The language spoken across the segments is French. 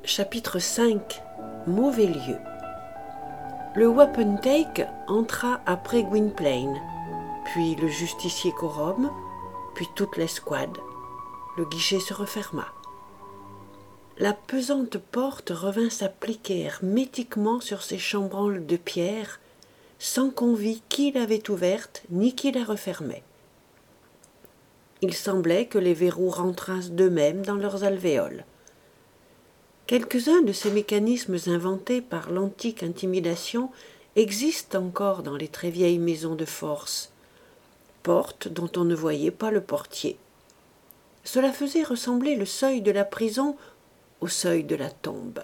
Chapitre 5 Mauvais lieu. Le wapentake entra après Gwynplaine, puis le justicier quorum, puis toute l'escouade. Le guichet se referma. La pesante porte revint s'appliquer hermétiquement sur ses chambranles de pierre, sans qu'on vît qui l'avait ouverte ni qui la refermait. Il semblait que les verrous rentrassent d'eux-mêmes dans leurs alvéoles. Quelques-uns de ces mécanismes inventés par l'antique intimidation existent encore dans les très vieilles maisons de force, portes dont on ne voyait pas le portier. Cela faisait ressembler le seuil de la prison au seuil de la tombe.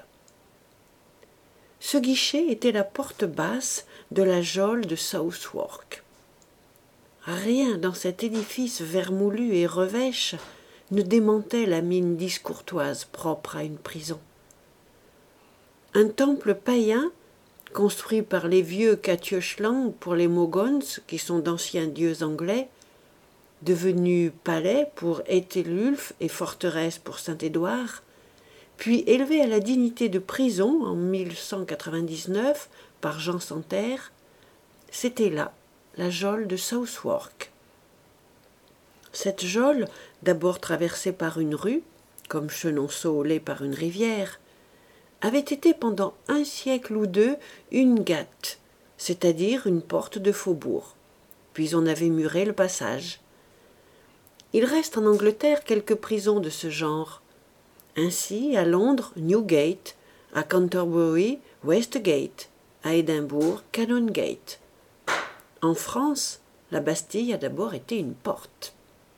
Ce guichet était la porte basse de la geôle de Southwark. Rien dans cet édifice vermoulu et revêche ne démentait la mine discourtoise propre à une prison. Un temple païen, construit par les vieux Catiochlang pour les Mogons, qui sont d'anciens dieux anglais, devenu palais pour Æthelwulf et forteresse pour Saint-Édouard, puis élevé à la dignité de prison en 1199 par Jean Santerre, c'était là la geôle de Southwark. Cette geôle, d'abord traversée par une rue, comme Chenonceau l'est par une rivière, avait été pendant un siècle ou deux une gate, c'est-à-dire une porte de faubourg, puis on avait muré le passage. Il reste en Angleterre quelques prisons de ce genre. Ainsi, à Londres, Newgate, à Canterbury, Westgate, à Édimbourg, Canongate. En France, la Bastille a d'abord été une porte.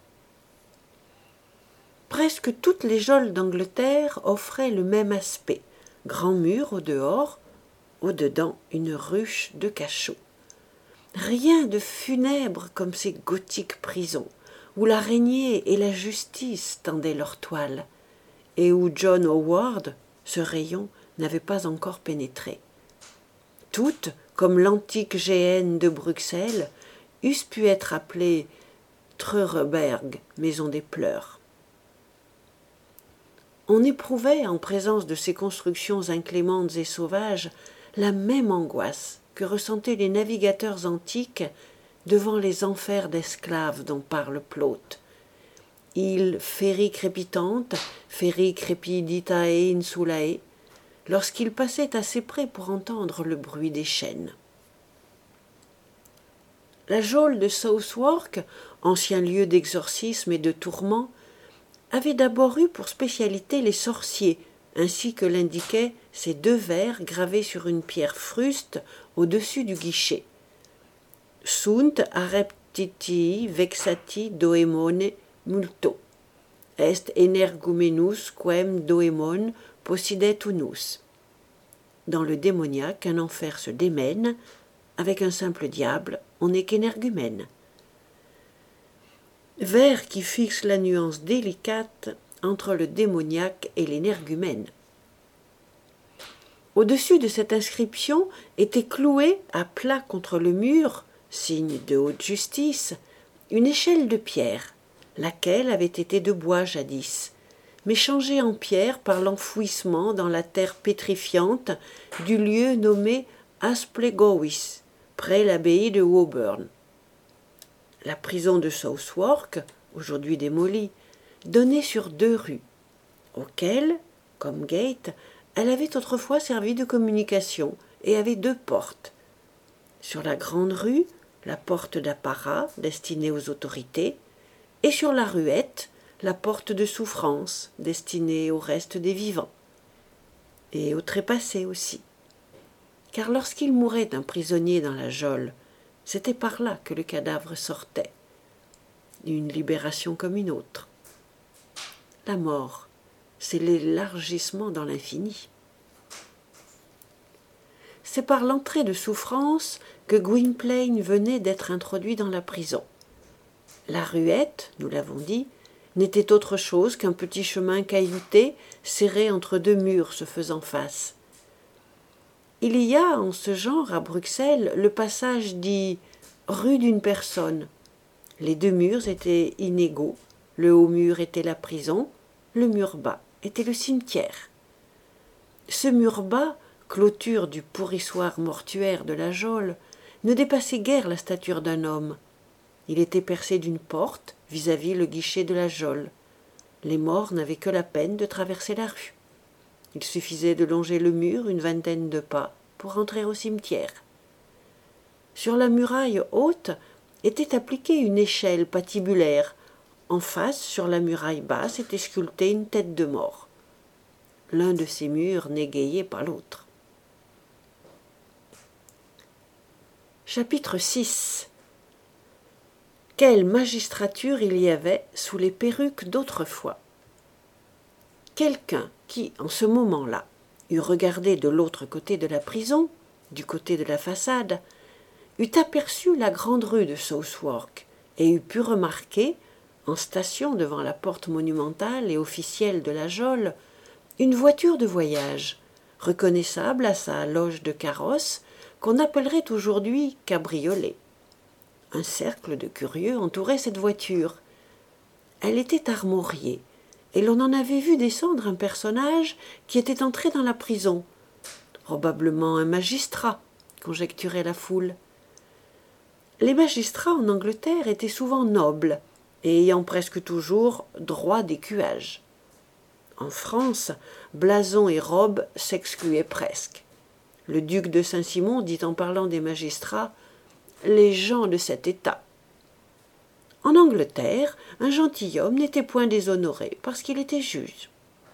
Presque toutes les geôles d'Angleterre offraient le même aspect. Grand mur au dehors, au dedans une ruche de cachot. Rien de funèbre comme ces gothiques prisons, où l'araignée et la justice tendaient leur toile, et où John Howard, ce rayon, n'avait pas encore pénétré. Toutes, comme l'antique GN de Bruxelles, eussent pu être appelées Treureberg, maison des pleurs. On éprouvait, en présence de ces constructions inclémentes et sauvages, la même angoisse que ressentaient les navigateurs antiques devant les enfers d'esclaves dont parle Plaute. Île féri crépitante, féri crepiditae insulae, lorsqu'ils passaient assez près pour entendre le bruit des chaînes. La geôle de Southwark, ancien lieu d'exorcisme et de tourment, avait d'abord eu pour spécialité les sorciers, ainsi que l'indiquaient ces deux vers gravés sur une pierre fruste au-dessus du guichet. Sunt areptitii vexati doemone multo. Est energumenus quem doemon possidet unus. Dans le démoniaque, un enfer se démène, avec un simple diable, on n'est qu'énergumène. Vers qui fixe la nuance délicate entre le démoniaque et l'énergumène. Au-dessus de cette inscription était clouée à plat contre le mur, signe de haute justice, une échelle de pierre, laquelle avait été de bois jadis, mais changée en pierre par l'enfouissement dans la terre pétrifiante du lieu nommé Asplegowis, près l'abbaye de Woburn. La prison de Southwark, aujourd'hui démolie, donnait sur deux rues, auxquelles, comme gate, elle avait autrefois servi de communication et avait deux portes. Sur la grande rue, la porte d'apparat destinée aux autorités, et sur la ruette, la porte de souffrance destinée au reste des vivants, et aux trépassés aussi. Car lorsqu'il mourait un prisonnier dans la geôle, c'était par là que le cadavre sortait. Une libération comme une autre. La mort, c'est l'élargissement dans l'infini. C'est par l'entrée de souffrance que Gwynplaine venait d'être introduit dans la prison. La ruette, nous l'avons dit, n'était autre chose qu'un petit chemin caillouté serré entre deux murs se faisant face. Il y a en ce genre à Bruxelles le passage dit « rue d'une personne ». Les deux murs étaient inégaux, le haut mur était la prison, le mur bas était le cimetière. Ce mur bas, clôture du pourrissoir mortuaire de la geôle, ne dépassait guère la stature d'un homme. Il était percé d'une porte vis-à-vis le guichet de la geôle. Les morts n'avaient que la peine de traverser la rue. Il suffisait de longer le mur une vingtaine de pas pour entrer au cimetière. Sur la muraille haute était appliquée une échelle patibulaire. En face, sur la muraille basse, était sculptée une tête de mort. L'un de ces murs n'égayait pas l'autre. Chapitre 6. Quelle magistrature il y avait sous les perruques d'autrefois. Quelqu'un qui, en ce moment-là, eût regardé de l'autre côté de la prison, du côté de la façade, eût aperçu la grande rue de Southwark et eût pu remarquer, en station devant la porte monumentale et officielle de la geôle, une voiture de voyage, reconnaissable à sa loge de carrosse, qu'on appellerait aujourd'hui cabriolet. Un cercle de curieux entourait cette voiture. Elle était armoriée, et l'on en avait vu descendre un personnage qui était entré dans la prison. Probablement un magistrat, conjecturait la foule. Les magistrats en Angleterre étaient souvent nobles, et ayant presque toujours droit d'écuage. En France, blason et robe s'excluaient presque. Le duc de Saint-Simon dit en parlant des magistrats « les gens de cet état ». En Angleterre, un gentilhomme n'était point déshonoré parce qu'il était juge.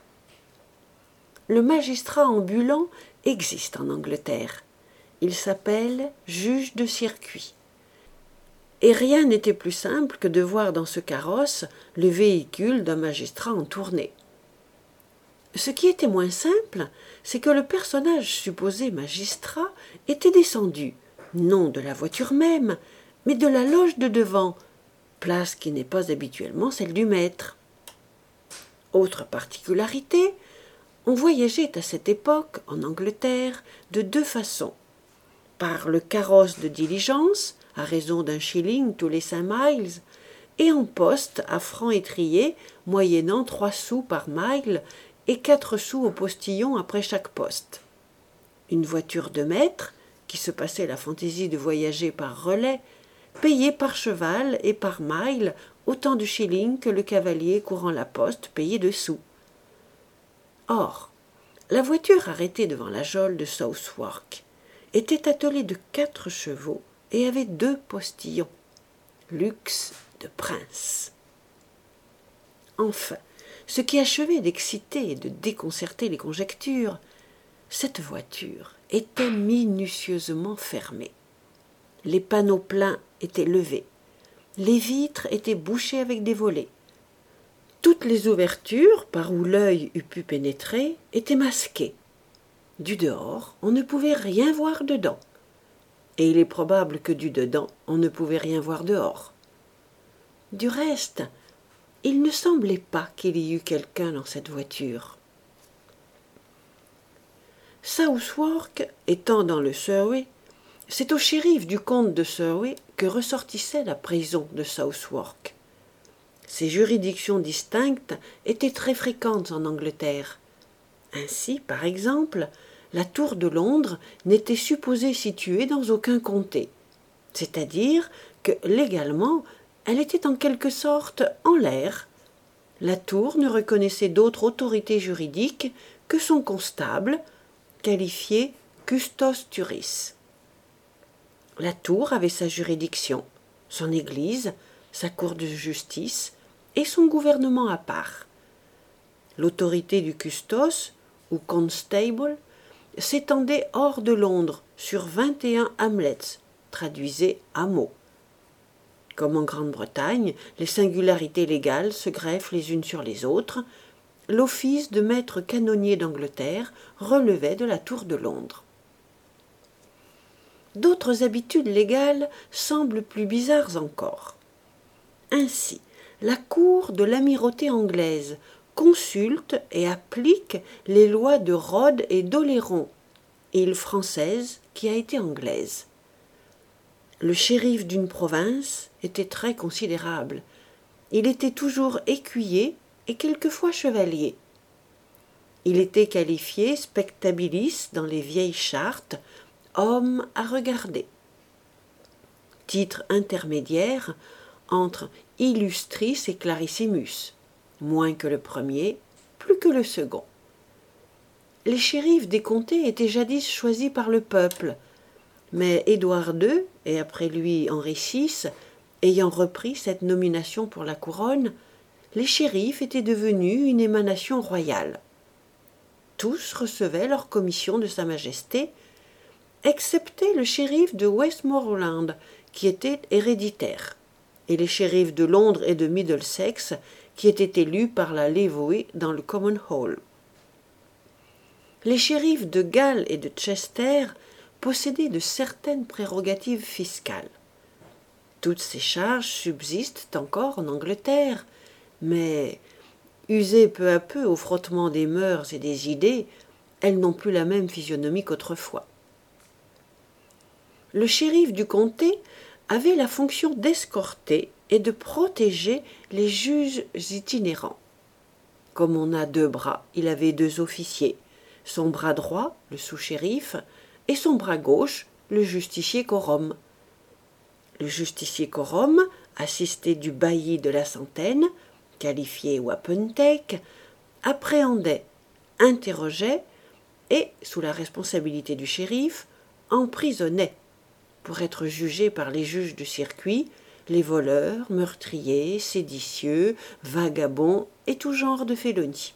Le magistrat ambulant existe en Angleterre. Il s'appelle juge de circuit. Et rien n'était plus simple que de voir dans ce carrosse le véhicule d'un magistrat en tournée. Ce qui était moins simple, c'est que le personnage supposé magistrat était descendu, non de la voiture même, mais de la loge de devant, place qui n'est pas habituellement celle du maître. Autre particularité, on voyageait à cette époque, en Angleterre, de deux façons. Par le carrosse de diligence, à raison d'1 shilling tous les 5 miles, et en poste à francs étriers, moyennant 3 sous par mile et 4 sous au postillon après chaque poste. Une voiture de maître, qui se passait la fantaisie de voyager par relais, payait par cheval et par mile autant de shillings que le cavalier courant la poste payait de sous. Or, la voiture arrêtée devant la geôle de Southwark était attelée de 4 chevaux et avait 2 postillons. Luxe de prince. Enfin, ce qui achevait d'exciter et de déconcerter les conjectures, cette voiture était minutieusement fermée. Les panneaux pleins étaient levés. Les vitres étaient bouchées avec des volets. Toutes les ouvertures, par où l'œil eût pu pénétrer, étaient masquées. Du dehors, on ne pouvait rien voir dedans. Et il est probable que du dedans, on ne pouvait rien voir dehors. Du reste, il ne semblait pas qu'il y eût quelqu'un dans cette voiture. Southwark étant dans le Surrey, c'est au shérif du comte de Surrey que ressortissait la prison de Southwark. Ces juridictions distinctes étaient très fréquentes en Angleterre. Ainsi, par exemple, la tour de Londres n'était supposée située dans aucun comté, c'est-à-dire que, légalement, elle était en quelque sorte en l'air. La tour ne reconnaissait d'autre autorité juridique que son constable, qualifié custos turis. La tour avait sa juridiction, son église, sa cour de justice et son gouvernement à part. L'autorité du custos, ou constable, s'étendait hors de Londres, sur 21 hamlets, traduisez hameaux. Comme en Grande-Bretagne, les singularités légales se greffent les unes sur les autres, l'office de maître canonnier d'Angleterre relevait de la tour de Londres. D'autres habitudes légales semblent plus bizarres encore. Ainsi, la cour de l'amirauté anglaise consulte et applique les lois de Rhodes et d'Oléron, île française qui a été anglaise. Le shérif d'une province était très considérable. Il était toujours écuyer et quelquefois chevalier. Il était qualifié spectabilis dans les vieilles chartes, homme à regarder. Titre intermédiaire entre illustris et clarissimus, moins que le premier, plus que le second. Les shérifs des comtés étaient jadis choisis par le peuple, mais Édouard II, et après lui Henri VI, ayant repris cette nomination pour la couronne, les shérifs étaient devenus une émanation royale. Tous recevaient leur commission de Sa Majesté, excepté le shérif de Westmoreland, qui était héréditaire, et les shérifs de Londres et de Middlesex, qui étaient élus par la Levée dans le Common Hall. Les shérifs de Galles et de Chester possédaient de certaines prérogatives fiscales. Toutes ces charges subsistent encore en Angleterre, mais, usées peu à peu au frottement des mœurs et des idées, elles n'ont plus la même physionomie qu'autrefois. Le shérif du comté avait la fonction d'escorter et de protéger les juges itinérants. Comme on a 2 bras, il avait 2 officiers, son bras droit, le sous-shérif, et son bras gauche, le justicier quorum. Le justicier quorum, assisté du bailli de la centaine, qualifié wapentake, appréhendait, interrogeait et, sous la responsabilité du shérif, emprisonnait, pour être jugé par les juges du circuit, les voleurs, meurtriers, séditieux, vagabonds et tout genre de félonie.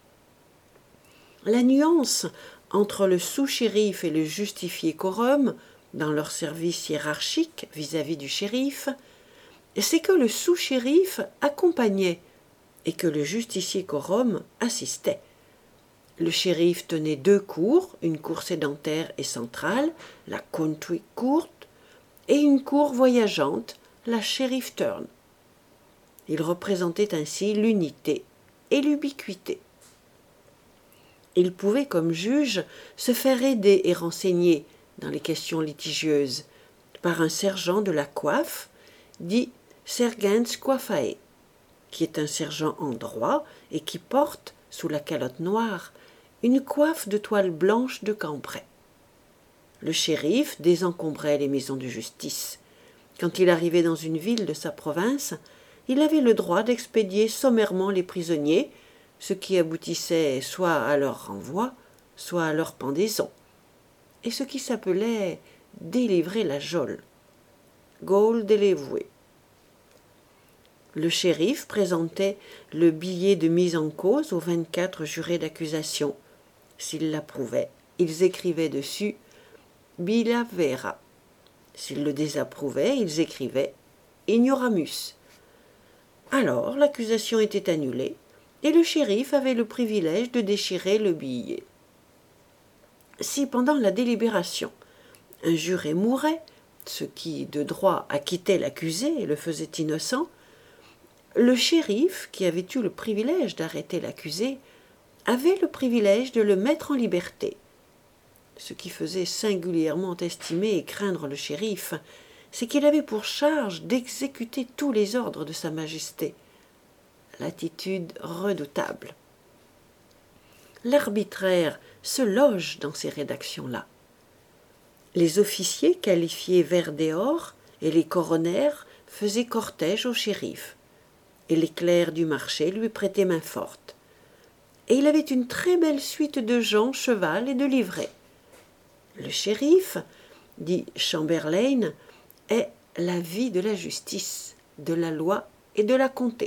La nuance entre le sous-shérif et le justifié quorum, dans leur service hiérarchique vis-à-vis du shérif, c'est que le sous-shérif accompagnait et que le justicier quorum assistait. Le shérif tenait 2 cours, une cour sédentaire et centrale, la country court, et une cour voyageante, la sheriff turn. Il représentait ainsi l'unité et l'ubiquité. Il pouvait, comme juge, se faire aider et renseigner dans les questions litigieuses par un sergent de la coiffe, dit sergens coiffae, qui est un sergent en droit et qui porte, sous la calotte noire, une coiffe de toile blanche de cambrai. Le shérif désencombrait les maisons de justice. Quand il arrivait dans une ville de sa province, il avait le droit d'expédier sommairement les prisonniers, ce qui aboutissait soit à leur renvoi, soit à leur pendaison, et ce qui s'appelait délivrer la geôle, gaule délévouée. Le shérif présentait le billet de mise en cause aux 24 jurés d'accusation. S'ils l'approuvaient, ils écrivaient dessus « Billa vera ». S'ils le désapprouvaient, ils écrivaient « Ignoramus ». Alors l'accusation était annulée, et le shérif avait le privilège de déchirer le billet. Si pendant la délibération, un juré mourait, ce qui de droit acquittait l'accusé et le faisait innocent, le shérif, qui avait eu le privilège d'arrêter l'accusé, avait le privilège de le mettre en liberté. Ce qui faisait singulièrement estimer et craindre le shérif, c'est qu'il avait pour charge d'exécuter tous les ordres de Sa Majesté. L'attitude redoutable. L'arbitraire se loge dans ces rédactions-là. Les officiers qualifiés vert dehors et les coronaires faisaient cortège au shérif, et les clercs du marché lui prêtaient main forte. Et il avait une très belle suite de gens, cheval et de livrets. Le shérif, dit Chamberlain, est la vie de la justice, de la loi et de la comté.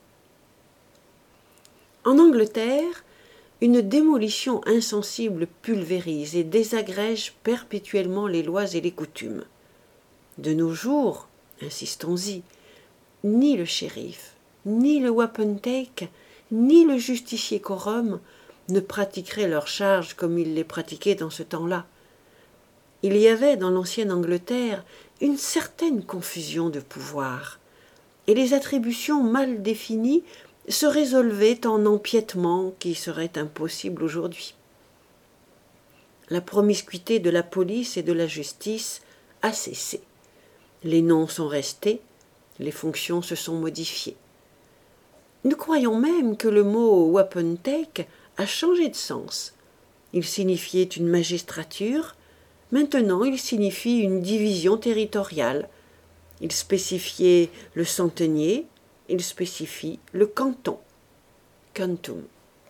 En Angleterre, une démolition insensible pulvérise et désagrège perpétuellement les lois et les coutumes. De nos jours, insistons-y, ni le shérif, ni le wapentake, ni le justicier quorum ne pratiqueraient leurs charges comme ils les pratiquaient dans ce temps-là. Il y avait dans l'ancienne Angleterre une certaine confusion de pouvoir, et les attributions mal définies se résolvaient en empiètements qui seraient impossibles aujourd'hui. La promiscuité de la police et de la justice a cessé. Les noms sont restés, les fonctions se sont modifiées. Nous croyons même que le mot wapentake a changé de sens. Il signifiait une magistrature, maintenant il signifie une division territoriale. Il spécifiait le centenier, il spécifie le canton, cantum.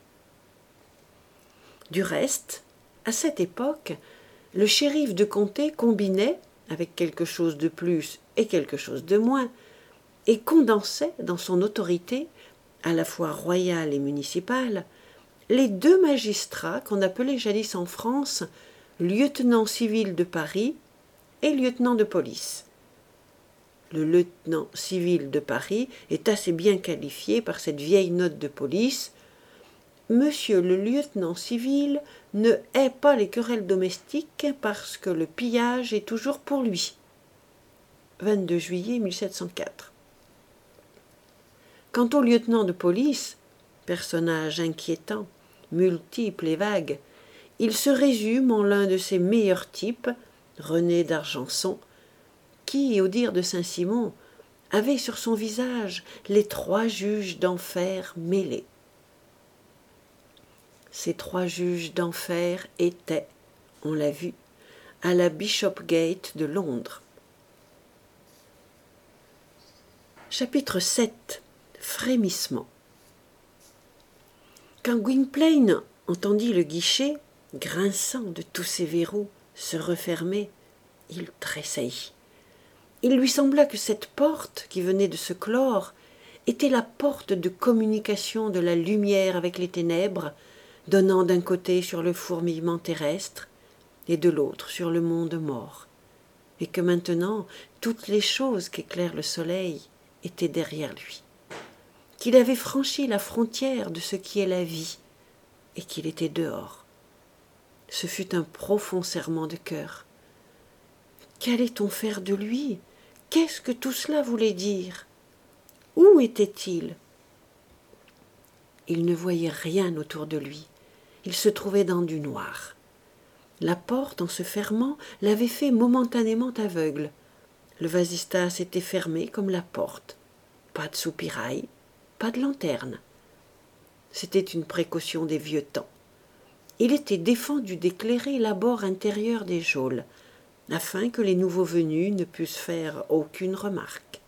Du reste, à cette époque, le shérif de comté combinait, avec quelque chose de plus et quelque chose de moins, et condensait dans son autorité, à la fois royale et municipale, les deux magistrats qu'on appelait jadis en France lieutenant civil de Paris et lieutenant de police. Le lieutenant civil de Paris est assez bien qualifié par cette vieille note de police. Monsieur le lieutenant civil ne hait pas les querelles domestiques parce que le pillage est toujours pour lui. 22 juillet 1704. Quant au lieutenant de police, personnage inquiétant, multiple et vague, il se résume en l'un de ses meilleurs types, René d'Argenson, qui, au dire de Saint-Simon, avait sur son visage les 3 juges d'enfer mêlés. Ces 3 juges d'enfer étaient, on l'a vu, à la Bishopgate de Londres. Chapitre 7. Frémissement. Quand Gwynplaine entendit le guichet, grinçant de tous ses verrous, se refermer, il tressaillit. Il lui sembla que cette porte qui venait de se clore était la porte de communication de la lumière avec les ténèbres, donnant d'un côté sur le fourmillement terrestre et de l'autre sur le monde mort, et que maintenant toutes les choses qu'éclaire le soleil étaient derrière lui, qu'il avait franchi la frontière de ce qui est la vie et qu'il était dehors. Ce fut un profond serrement de cœur. Qu'allait-on faire de lui? Qu'est-ce que tout cela voulait dire? Où était-il? Il ne voyait rien autour de lui. Il se trouvait dans du noir. La porte, en se fermant, l'avait fait momentanément aveugle. Le vasistas était fermé comme la porte. Pas de soupirail, pas de lanterne. C'était une précaution des vieux temps. Il était défendu d'éclairer l'abord intérieur des geôles, afin que les nouveaux venus ne pussent faire aucune remarque.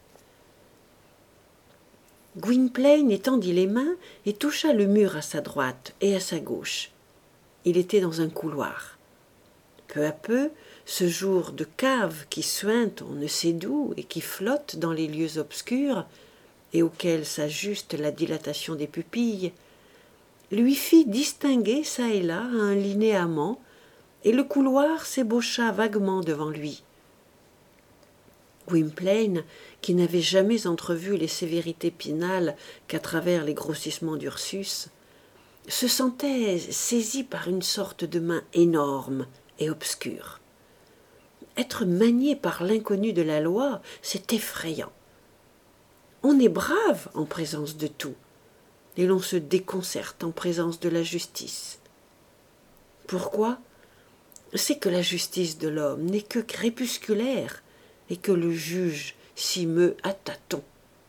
Gwynplaine étendit les mains et toucha le mur à sa droite et à sa gauche. Il était dans un couloir. Peu à peu, ce jour de cave qui suinte on ne sait d'où et qui flotte dans les lieux obscurs, et auquel s'ajuste la dilatation des pupilles, lui fit distinguer çà et là un linéament, et le couloir s'ébaucha vaguement devant lui. Gwynplaine, qui n'avait jamais entrevu les sévérités pinales qu'à travers les grossissements d'Ursus, se sentait saisi par une sorte de main énorme et obscure. Être manié par l'inconnu de la loi, c'est effrayant. On est brave en présence de tout, et l'on se déconcerte en présence de la justice. Pourquoi? C'est que la justice de l'homme n'est que crépusculaire, et que le juge s'y meut à tâtons.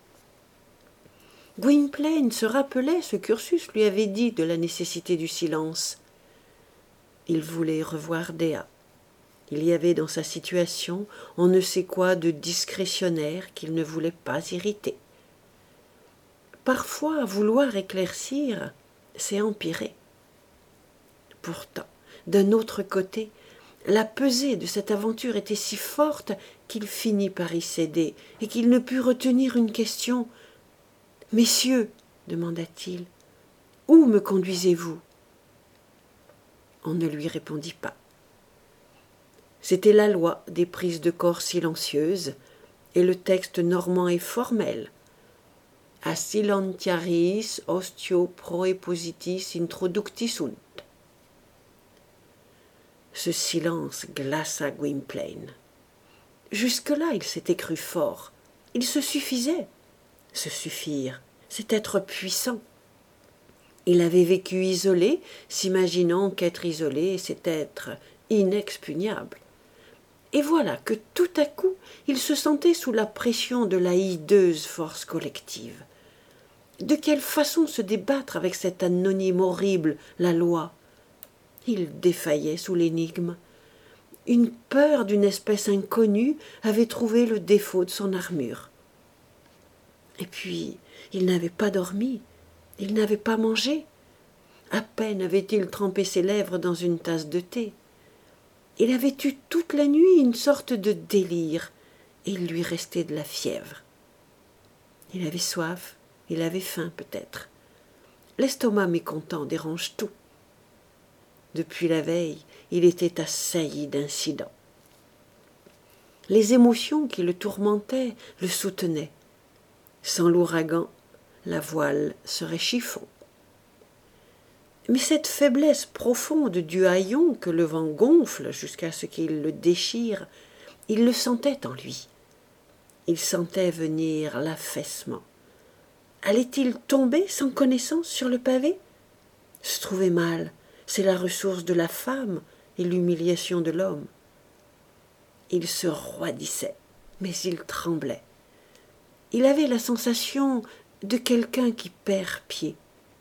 Gwynplaine se rappelait ce qu'Ursus lui avait dit de la nécessité du silence. Il voulait revoir Dea. Il y avait dans sa situation on ne sait quoi de discrétionnaire qu'il ne voulait pas irriter. Parfois, vouloir éclaircir, c'est empirer. Pourtant, d'un autre côté, la pesée de cette aventure était si forte qu'il finit par y céder et qu'il ne put retenir une question. « Messieurs, demanda-t-il, où me conduisez-vous » On ne lui répondit pas. C'était la loi des prises de corps silencieuses, et le texte normand est formel. A silentiaris ostio proepositis introducti sunt. Ce silence glaça Gwynplaine. Jusque-là, il s'était cru fort. Il se suffisait. Se suffire, c'est être puissant. Il avait vécu isolé, s'imaginant qu'être isolé, c'est être inexpugnable. Et voilà que tout à coup, il se sentait sous la pression de la hideuse force collective. De quelle façon se débattre avec cet anonyme horrible, la loi? Il défaillait sous l'énigme. Une peur d'une espèce inconnue avait trouvé le défaut de son armure. Et puis, il n'avait pas dormi, il n'avait pas mangé. À peine avait-il trempé ses lèvres dans une tasse de thé. Il avait eu toute la nuit une sorte de délire, et il lui restait de la fièvre. Il avait soif, il avait faim peut-être. L'estomac mécontent dérange tout. Depuis la veille, il était assailli d'incidents. Les émotions qui le tourmentaient le soutenaient. Sans l'ouragan, la voile serait chiffon. Mais cette faiblesse profonde du haillon que le vent gonfle jusqu'à ce qu'il le déchire, il le sentait en lui. Il sentait venir l'affaissement. Allait-il tomber sans connaissance sur le pavé? Se trouver mal, c'est la ressource de la femme et l'humiliation de l'homme. Il se roidissait, mais il tremblait. Il avait la sensation de quelqu'un qui perd pied.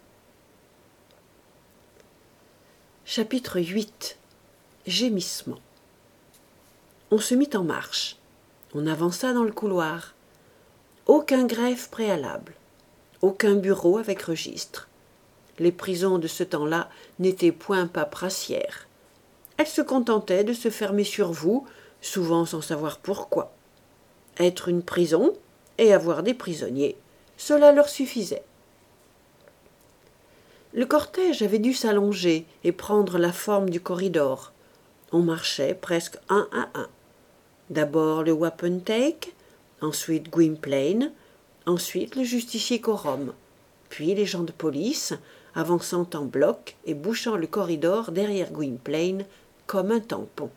Chapitre 8. Gémissement. On se mit en marche. On avança dans le couloir. Aucun greffe préalable. Aucun bureau avec registre. Les prisons de ce temps-là n'étaient point paperassières. Elles se contentaient de se fermer sur vous, souvent sans savoir pourquoi. Être une prison et avoir des prisonniers, cela leur suffisait. Le cortège avait dû s'allonger et prendre la forme du corridor. On marchait presque un à un. D'abord le wapentake, ensuite Gwynplaine, ensuite le justicier quorum, puis les gens de police, avançant en bloc et bouchant le corridor derrière Gwynplaine comme un tampon.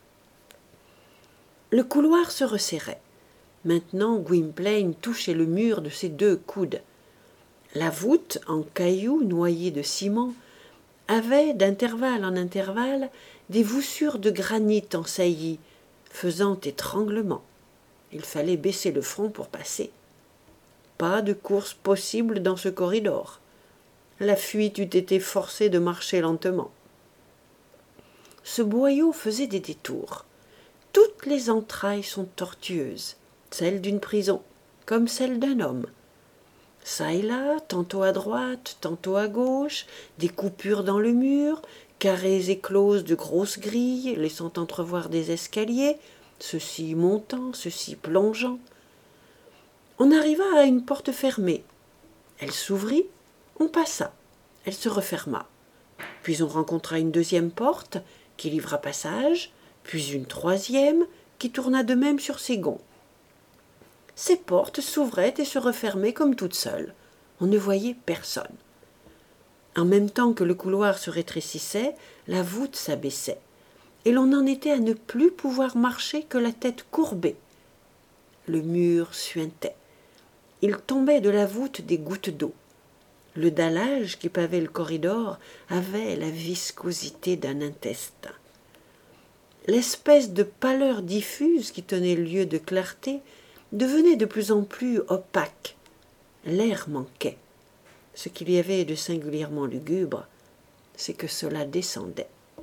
Le couloir se resserrait. Maintenant Gwynplaine touchait le mur de ses 2 coudes. La voûte, en cailloux noyés de ciment, avait, d'intervalle en intervalle, des voussures de granit en saillie, faisant étranglement. Il fallait baisser le front pour passer. Pas de course possible dans ce corridor. La fuite eût été forcée de marcher lentement. Ce boyau faisait des détours. Toutes les entrailles sont tortueuses, celles d'une prison, comme celles d'un homme. Ça et là, tantôt à droite, tantôt à gauche, des coupures dans le mur, carrés écloses de grosses grilles, laissant entrevoir des escaliers, ceux-ci montant, ceux-ci plongeant. On arriva à une porte fermée. Elle s'ouvrit, on passa. Elle se referma. Puis on rencontra une 2e porte, qui livra passage, puis une 3e, qui tourna de même sur ses gonds. Ces portes s'ouvraient et se refermaient comme toutes seules. On ne voyait personne. En même temps que le couloir se rétrécissait, la voûte s'abaissait, et l'on en était à ne plus pouvoir marcher que la tête courbée. Le mur suintait. Il tombait de la voûte des gouttes d'eau. Le dallage qui pavait le corridor avait la viscosité d'un intestin. L'espèce de pâleur diffuse qui tenait lieu de clarté devenait de plus en plus opaque. L'air manquait. Ce qu'il y avait de singulièrement lugubre, c'est que cela descendait.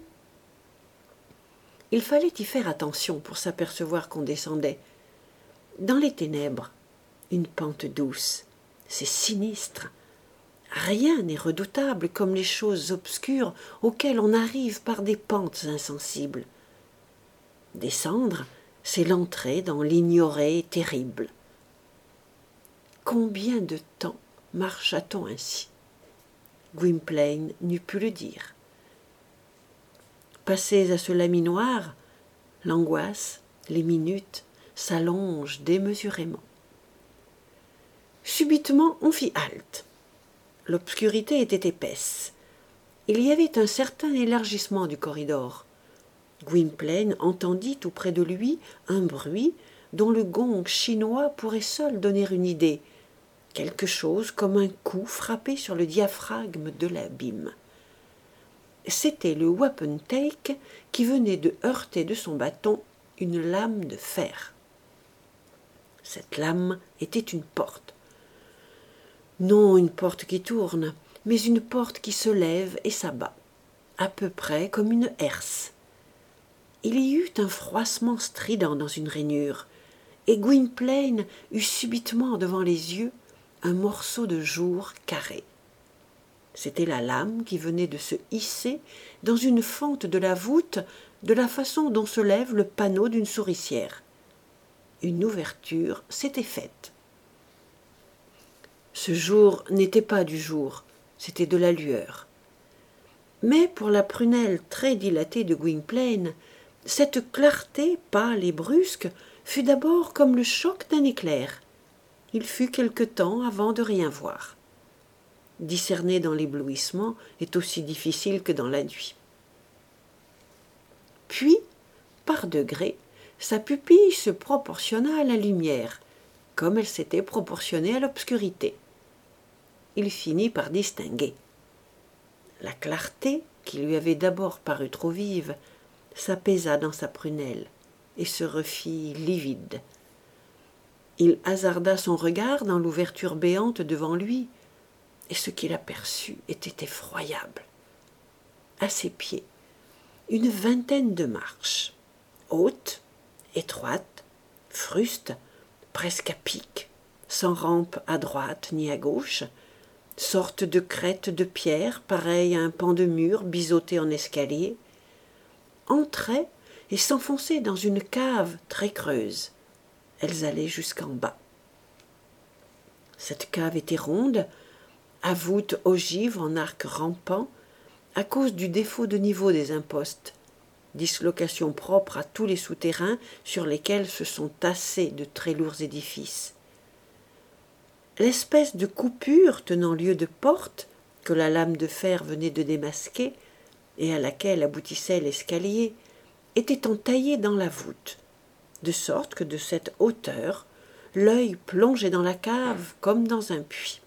Il fallait y faire attention pour s'apercevoir qu'on descendait. Dans les ténèbres, une pente douce, c'est sinistre. Rien n'est redoutable comme les choses obscures auxquelles on arrive par des pentes insensibles. Descendre, c'est l'entrée dans l'ignoré terrible. Combien de temps marcha-t-on ainsi? Gwynplaine n'eût pu le dire. Passés à ce laminoir, l'angoisse, les minutes s'allongent démesurément. Subitement, on fit halte. L'obscurité était épaisse. Il y avait un certain élargissement du corridor. Gwynplaine entendit tout près de lui un bruit dont le gong chinois pourrait seul donner une idée, quelque chose comme un coup frappé sur le diaphragme de l'abîme. C'était le wapentake qui venait de heurter de son bâton une lame de fer. Cette lame était une porte. Non une porte qui tourne, mais une porte qui se lève et s'abat, à peu près comme une herse. Il y eut un froissement strident dans une rainure, et Gwynplaine eut subitement devant les yeux un morceau de jour carré. C'était la lame qui venait de se hisser dans une fente de la voûte de la façon dont se lève le panneau d'une souricière. Une ouverture s'était faite. Ce jour n'était pas du jour, c'était de la lueur. Mais pour la prunelle très dilatée de Gwynplaine, cette clarté pâle et brusque fut d'abord comme le choc d'un éclair. Il fut quelque temps avant de rien voir. Discerner dans l'éblouissement est aussi difficile que dans la nuit. Puis, par degrés, sa pupille se proportionna à la lumière, comme elle s'était proportionnée à l'obscurité. Il finit par distinguer. La clarté, qui lui avait d'abord paru trop vive, s'apaisa dans sa prunelle et se refit livide. Il hasarda son regard dans l'ouverture béante devant lui, et ce qu'il aperçut était effroyable. À ses pieds, une vingtaine de marches, hautes, étroites, frustes, presque à pic, sans rampe à droite ni à gauche, sorte de crête de pierre pareille à un pan de mur biseauté en escalier, entraient et s'enfonçaient dans une cave très creuse. Elles allaient jusqu'en bas. Cette cave était ronde, à voûte ogive en arc rampant, à cause du défaut de niveau des impostes, dislocation propre à tous les souterrains sur lesquels se sont tassés de très lourds édifices. L'espèce de coupure tenant lieu de porte, que la lame de fer venait de démasquer, et à laquelle aboutissait l'escalier, était entaillée dans la voûte, de sorte que de cette hauteur, l'œil plongeait dans la cave comme dans un puits.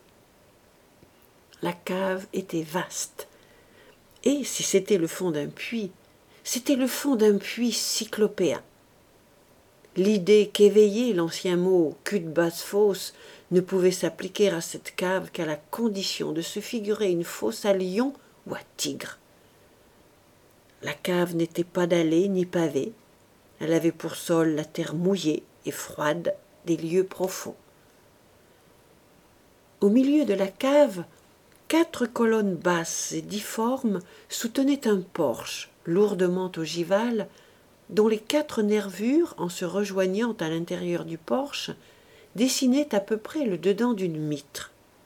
La cave était vaste, et si c'était le fond d'un puits, c'était le fond d'un puits cyclopéen. L'idée qu'éveillait l'ancien mot « cul de basse-fosse » ne pouvait s'appliquer à cette cave qu'à la condition de se figurer une fosse à lion ou à tigre. La cave n'était pas dallée ni pavée, elle avait pour sol la terre mouillée et froide des lieux profonds. Au milieu de la cave, 4 colonnes basses et difformes soutenaient un porche lourdement ogival, dont les 4 nervures, en se rejoignant à l'intérieur du porche, dessinaient à peu près le dedans d'une mitre.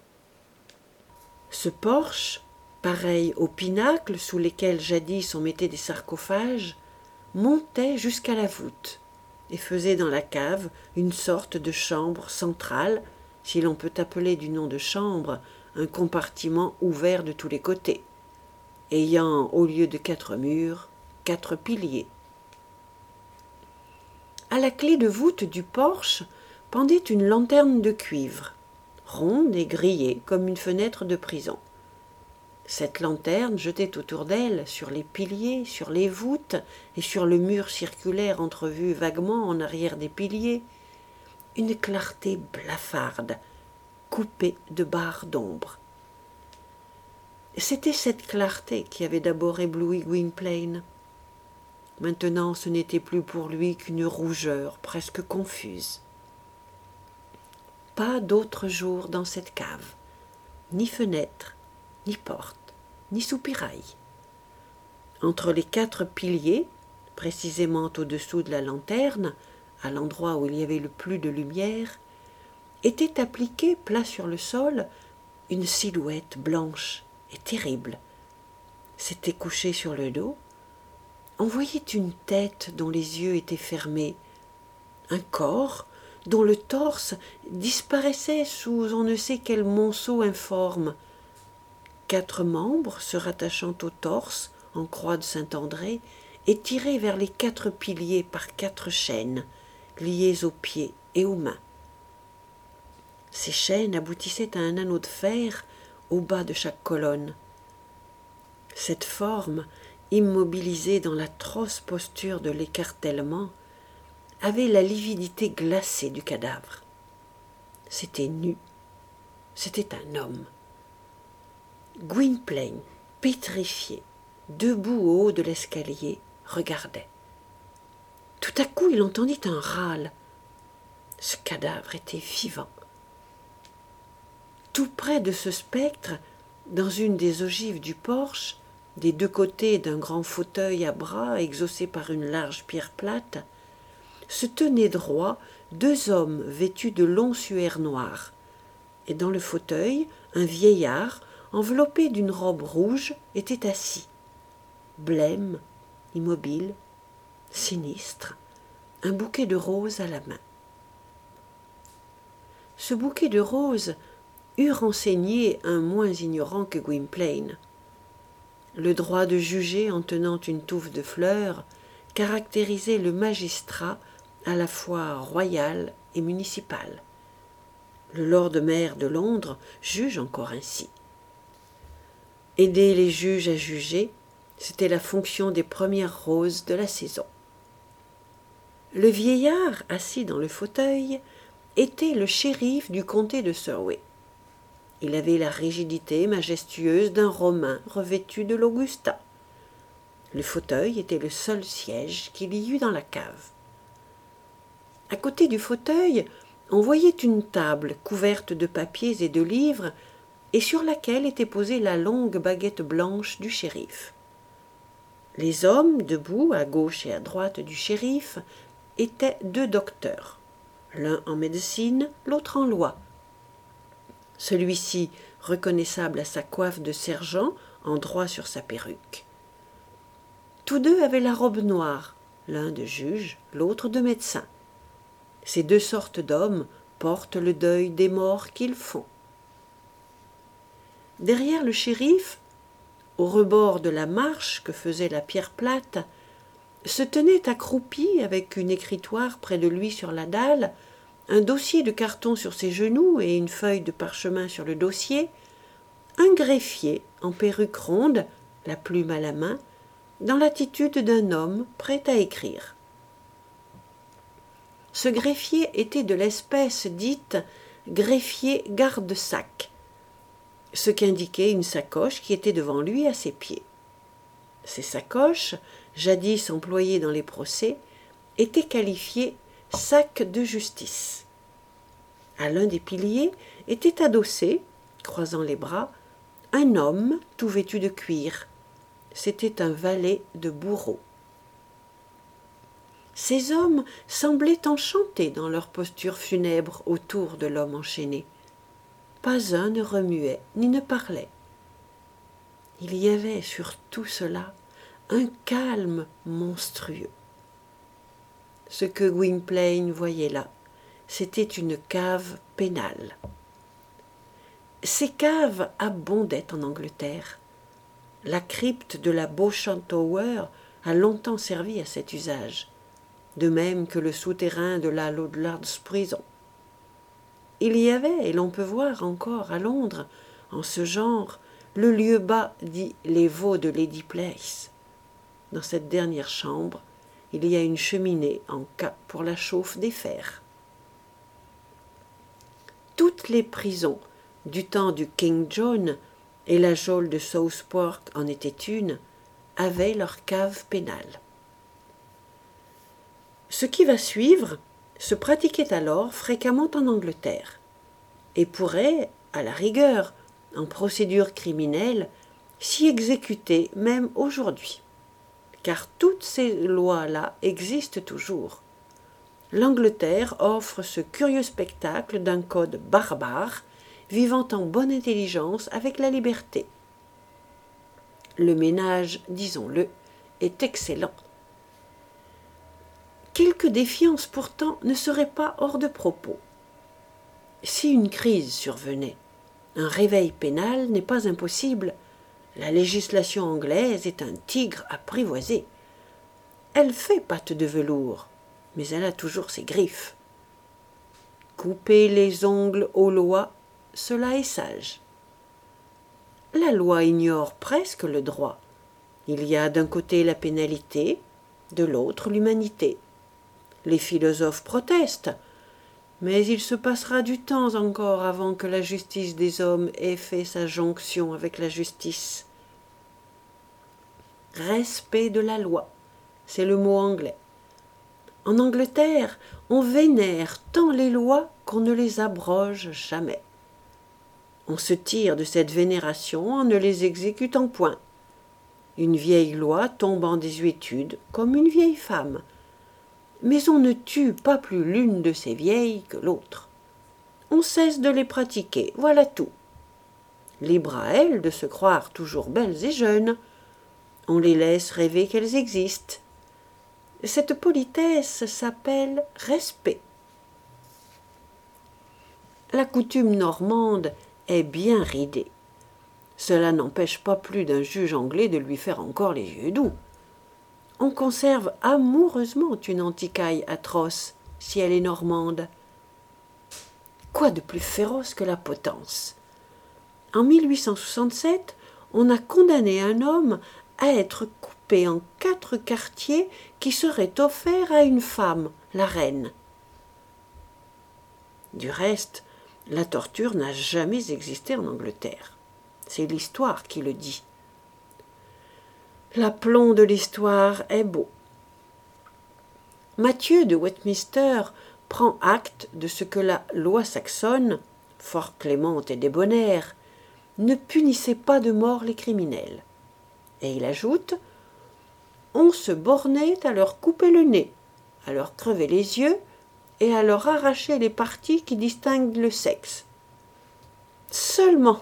Ce porche, pareil aux pinacles sous lesquels jadis on mettait des sarcophages, montait jusqu'à la voûte et faisait dans la cave une sorte de chambre centrale, si l'on peut appeler du nom de chambre un compartiment ouvert de tous les côtés, ayant, au lieu de 4 murs, 4 piliers. À la clé de voûte du porche pendait une lanterne de cuivre, ronde et grillée comme une fenêtre de prison. Cette lanterne jetait autour d'elle, sur les piliers, sur les voûtes et sur le mur circulaire entrevu vaguement en arrière des piliers, une clarté blafarde, coupée de barres d'ombre. C'était cette clarté qui avait d'abord ébloui Gwynplaine. Maintenant, ce n'était plus pour lui qu'une rougeur presque confuse. Pas d'autre jour dans cette cave, ni fenêtre, ni porte, ni soupirail. Entre les 4 piliers, précisément au-dessous de la lanterne, à l'endroit où il y avait le plus de lumière, était appliquée, plat sur le sol, une silhouette blanche et terrible. S'était couchée sur le dos. On voyait une tête dont les yeux étaient fermés, un corps dont le torse disparaissait sous on ne sait quel monceau informe, 4 membres se rattachant au torse en croix de Saint-André et tirés vers les 4 piliers par 4 chaînes, liées aux pieds et aux mains. Ces chaînes aboutissaient à un anneau de fer au bas de chaque colonne. Cette forme, immobilisée dans l'atroce posture de l'écartèlement, avait la lividité glacée du cadavre. C'était nu, C'était un homme. Gwynplaine, pétrifié, debout au haut de l'escalier, regardait. Tout à coup, il entendit un râle. Ce cadavre était vivant. Tout près de ce spectre, dans une des ogives du porche, des deux côtés d'un grand fauteuil à bras exaucé par une large pierre plate, se tenaient droits deux hommes vêtus de longs suaires noirs, et dans le fauteuil, un vieillard, enveloppé d'une robe rouge, était assis, blême, immobile, sinistre, un bouquet de roses à la main. Ce bouquet de roses eût renseigné un moins ignorant que Gwynplaine. Le droit de juger en tenant une touffe de fleurs caractérisait le magistrat à la fois royal et municipal. Le lord-maire de Londres juge encore ainsi. Aider les juges à juger, c'était la fonction des premières roses de la saison. Le vieillard, assis dans le fauteuil, était le shérif du comté de Surrey. Il avait la rigidité majestueuse d'un Romain revêtu de l'Augusta. Le fauteuil était le seul siège qu'il y eût dans la cave. À côté du fauteuil, on voyait une table couverte de papiers et de livres, et sur laquelle était posée la longue baguette blanche du shérif. Les hommes, debout à gauche et à droite du shérif, étaient deux docteurs, l'un en médecine, l'autre en loi. Celui-ci reconnaissable à sa coiffe de sergent, en droit sur sa perruque. Tous deux avaient la robe noire, l'un de juge, l'autre de médecin. Ces deux sortes d'hommes portent le deuil des morts qu'ils font. Derrière le shérif, au rebord de la marche que faisait la pierre plate, se tenait accroupi avec une écritoire près de lui sur la dalle, un dossier de carton sur ses genoux et une feuille de parchemin sur le dossier, un greffier en perruque ronde, la plume à la main, dans l'attitude d'un homme prêt à écrire. Ce greffier était de l'espèce dite greffier garde-sac, ce qu'indiquait une sacoche qui était devant lui à ses pieds. Ces sacoches, jadis employées dans les procès, étaient qualifiées sac de justice. À l'un des piliers était adossé, croisant les bras, un homme tout vêtu de cuir. C'était un valet de bourreau. Ces hommes semblaient enchantés dans leur posture funèbre autour de l'homme enchaîné. Pas un ne remuait ni ne parlait. Il y avait sur tout cela un calme monstrueux. Ce que Gwynplaine voyait là, c'était une cave pénale. Ces caves abondaient en Angleterre. La crypte de la Beauchamp Tower a longtemps servi à cet usage, de même que le souterrain de la Lollards Prison. Il y avait, et l'on peut voir encore à Londres, en ce genre, le lieu bas dit les Vaux de Lady Place. Dans cette dernière chambre, il y a une cheminée en cas pour la chauffe des fers. Toutes les prisons du temps du King John, et la geôle de Southport en était une, avaient leur cave pénale. Ce qui va suivre se pratiquait alors fréquemment en Angleterre, et pourrait, à la rigueur, en procédure criminelle, s'y exécuter même aujourd'hui, car toutes ces lois-là existent toujours. L'Angleterre offre ce curieux spectacle d'un code barbare, vivant en bonne intelligence avec la liberté. Le ménage, disons-le, est excellent. Quelque défiance pourtant ne serait pas hors de propos. Si une crise survenait, un réveil pénal n'est pas impossible. La législation anglaise est un tigre apprivoisé. Elle fait patte de velours, mais elle a toujours ses griffes. Couper les ongles aux lois, cela est sage. La loi ignore presque le droit. Il y a d'un côté la pénalité, de l'autre l'humanité. Les philosophes protestent. mais il se passera du temps encore avant que la justice des hommes ait fait sa jonction avec la justice. Respect de la loi, c'est le mot anglais. En Angleterre, on vénère tant les lois qu'on ne les abroge jamais. On se tire de cette vénération en ne les exécutant point. Une vieille loi tombe en désuétude comme une vieille femme. Mais on ne tue pas plus l'une de ces vieilles que l'autre. On cesse de les pratiquer, voilà tout. Libre à elles de se croire toujours belles et jeunes. On les laisse rêver qu'elles existent. Cette politesse s'appelle respect. La coutume normande est bien ridée. Cela n'empêche pas plus d'un juge anglais de lui faire encore les yeux doux. On conserve amoureusement une antiquaille atroce, si elle est normande. Quoi de plus féroce que la potence? En 1867, on a condamné un homme à être coupé en 4 quartiers qui seraient offerts à une femme, la reine. Du reste, la torture n'a jamais existé en Angleterre. C'est l'histoire qui le dit. L'aplomb de l'histoire est beau. Mathieu de Westminster prend acte de ce que la loi saxonne, fort clémente et débonnaire, ne punissait pas de mort les criminels. Et il ajoute « On se bornait à leur couper le nez, à leur crever les yeux et à leur arracher les parties qui distinguent le sexe. » Seulement,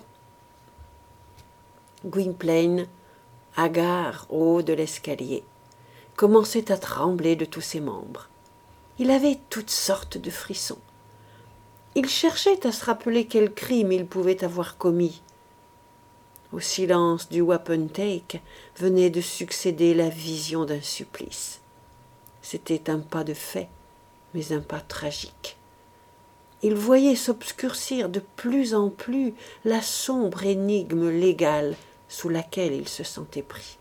Gwynplaine, hagard au haut de l'escalier, commençait à trembler de tous ses membres. Il avait toutes sortes de frissons. Il cherchait à se rappeler quel crime il pouvait avoir commis. Au silence du wapentake venait de succéder la vision d'un supplice. C'était un pas de fait, mais un pas tragique. Il voyait s'obscurcir de plus en plus la sombre énigme légale sous laquelle il se sentait pris.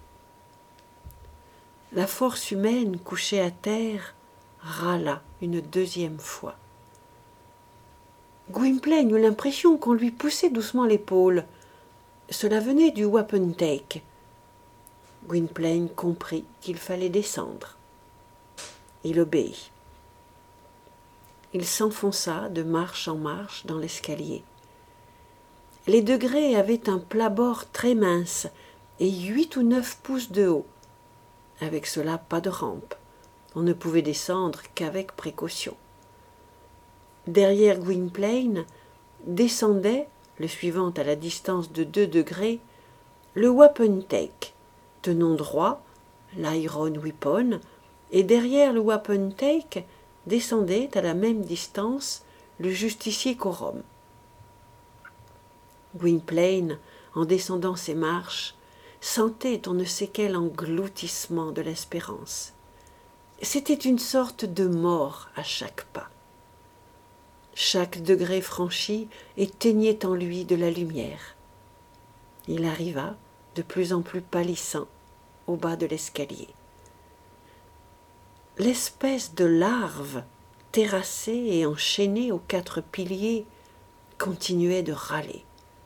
La force humaine couchée à terre râla une 2e fois. Gwynplaine eut l'impression qu'on lui poussait doucement l'épaule. Cela venait du wapentake. Gwynplaine comprit qu'il fallait descendre. Il obéit. Il s'enfonça de marche en marche dans l'escalier. Les degrés avaient un plat-bord très mince et 8 ou 9 pouces de haut. Avec cela, pas de rampe. On ne pouvait descendre qu'avec précaution. Derrière Gwynplaine descendait, le suivant à la distance de 2 degrés, le wapentake, tenant droit, l'iron weapon, et derrière le wapentake descendait à la même distance le justicier quorum. Gwynplaine, en descendant ces marches, sentait on ne sait quel engloutissement de l'espérance. C'était une sorte de mort à chaque pas. Chaque degré franchi éteignait en lui de la lumière. Il arriva, de plus en plus pâlissant, au bas de l'escalier. L'espèce de larve, terrassée et enchaînée aux 4 piliers, continuait de râler.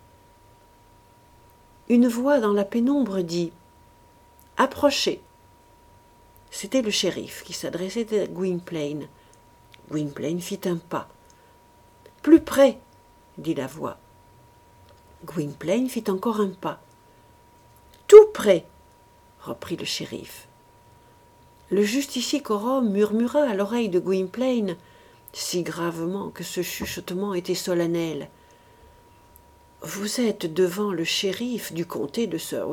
Une voix dans la pénombre dit « Approchez !» C'était le shérif qui s'adressait à Gwynplaine. Gwynplaine fit un pas. « Plus près !» dit la voix. Gwynplaine fit encore un pas. « Tout près !» reprit le shérif. Le justicier quorum murmura à l'oreille de Gwynplaine, si gravement que ce chuchotement était solennel. « Vous êtes devant le shérif du comté de Surrey. »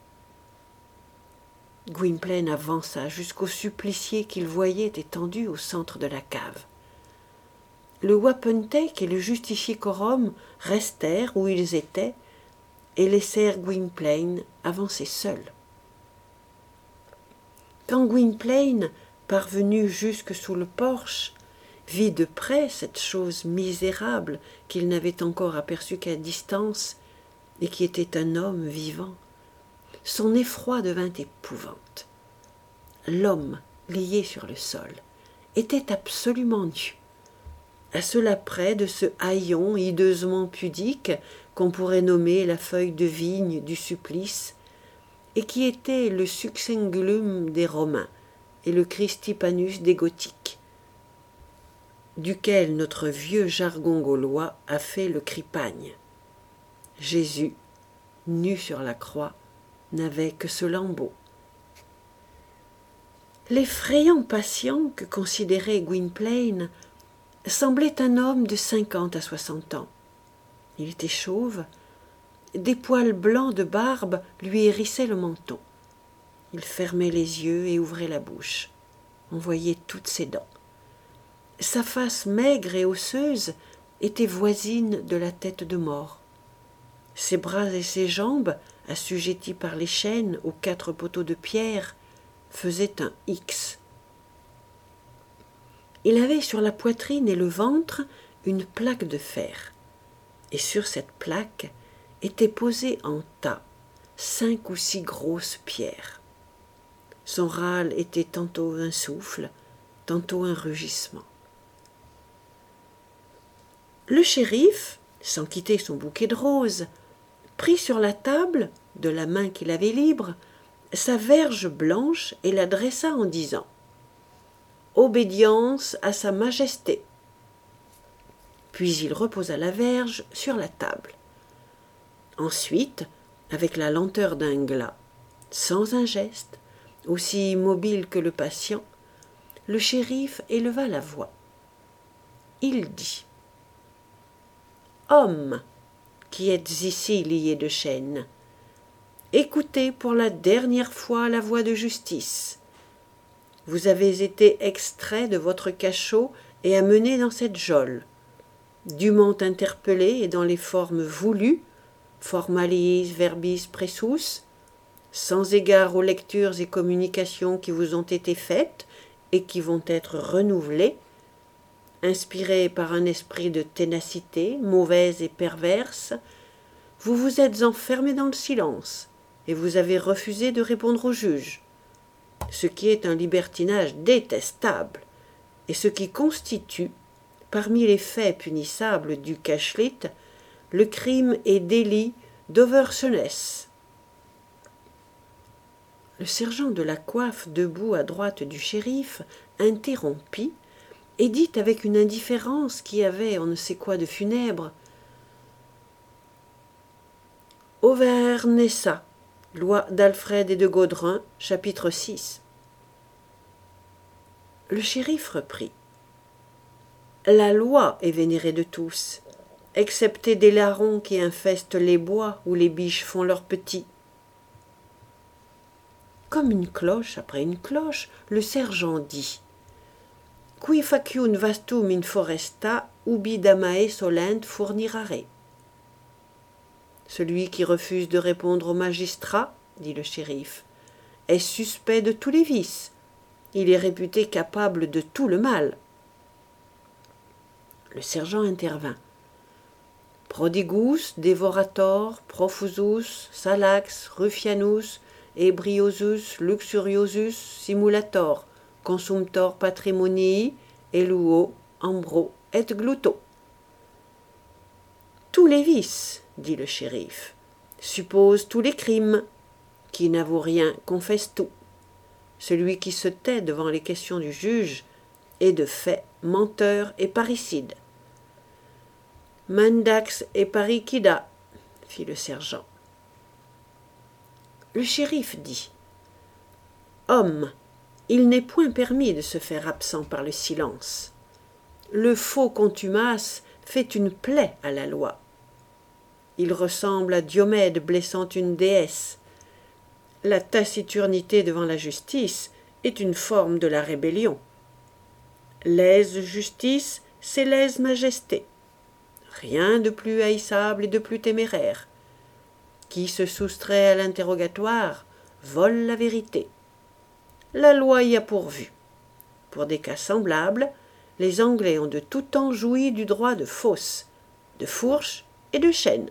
Gwynplaine avança jusqu'au supplicié qu'il voyait étendu au centre de la cave. Le wapentake et le justicier quorum restèrent où ils étaient et laissèrent Gwynplaine avancer seul. Quand Gwynplaine, parvenu jusque sous le porche, vit de près cette chose misérable qu'il n'avait encore aperçue qu'à distance et qui était un homme vivant, son effroi devint épouvante. L'homme, lié sur le sol, était absolument nu. à cela près de ce haillon hideusement pudique qu'on pourrait nommer la feuille de vigne du supplice, et qui était le succingulum des Romains et le Christipanus des Gothiques, duquel notre vieux jargon gaulois a fait le cripagne. Jésus, nu sur la croix, n'avait que ce lambeau. L'effrayant patient que considérait Gwynplaine semblait un homme de 50 à 60 ans. Il était chauve, des poils blancs de barbe lui hérissaient le menton. Il fermait les yeux et ouvrait la bouche. On voyait toutes ses dents. Sa face maigre et osseuse était voisine de la tête de mort. Ses bras et ses jambes, assujettis par les chaînes aux 4 poteaux de pierre, faisaient un X. Il avait sur la poitrine et le ventre une plaque de fer, et sur cette plaque étaient posées en tas 5 ou 6 grosses pierres. Son râle était tantôt un souffle, tantôt un rugissement. Le shérif, sans quitter son bouquet de roses, prit sur la table, de la main qu'il avait libre, sa verge blanche et la dressa en disant « Obédience à sa majesté ». Puis il reposa la verge sur la table. Ensuite, avec la lenteur d'un glas, sans un geste, aussi immobile que le patient, le shérif éleva la voix. Il dit « Hommes, qui êtes ici liés de chaînes, écoutez pour la dernière fois la voix de justice. Vous avez été extraits de votre cachot et amenés dans cette geôle, dûment interpellés et dans les formes voulues, formaliis verbis pressus, sans égard aux lectures et communications qui vous ont été faites et qui vont être renouvelées, inspirés par un esprit de ténacité, mauvaise et perverse, vous vous êtes enfermés dans le silence et vous avez refusé de répondre au juge, ce qui est un libertinage détestable et ce qui constitue, parmi les faits punissables du cachlit, le crime et délit d'oversonness. Le sergent de la coiffe, debout à droite du shérif, interrompit et dit avec une indifférence qui avait on ne sait quoi de funèbre « Auvernessa, loi d'Alfred et de Gaudrin, chapitre 6 ». Le shérif reprit « La loi est vénérée de tous, excepté des larrons qui infestent les bois où les biches font leurs petits. » Comme une cloche après une cloche, le sergent dit « Qui faciun vastum in foresta ubi damae solent fournirare ». Celui qui refuse de répondre au magistrat, dit le shérif, est suspect de tous les vices. Il est réputé capable de tout le mal. Le sergent intervint. Prodigus, devorator, profusus, salax, ruffianus, ebriosus, luxuriosus, simulator, consumptor patrimonii, eluo, ambro, et gluto. Tous les vices, dit le shérif, supposent tous les crimes. Qui n'avoue rien confesse tout. Celui qui se tait devant les questions du juge est de fait menteur et parricide. Mendax et parricida, fit le sergent. Le shérif dit « Homme, il n'est point permis de se faire absent par le silence. Le faux contumace fait une plaie à la loi. Il ressemble à Diomède blessant une déesse. La taciturnité devant la justice est une forme de la rébellion. Lèse-justice, c'est lèse-majesté. Rien de plus haïssable et de plus téméraire. Qui se soustrait à l'interrogatoire vole la vérité. La loi y a pourvu. Pour des cas semblables, les Anglais ont de tout temps joui du droit de fosse, de fourche et de chaîne.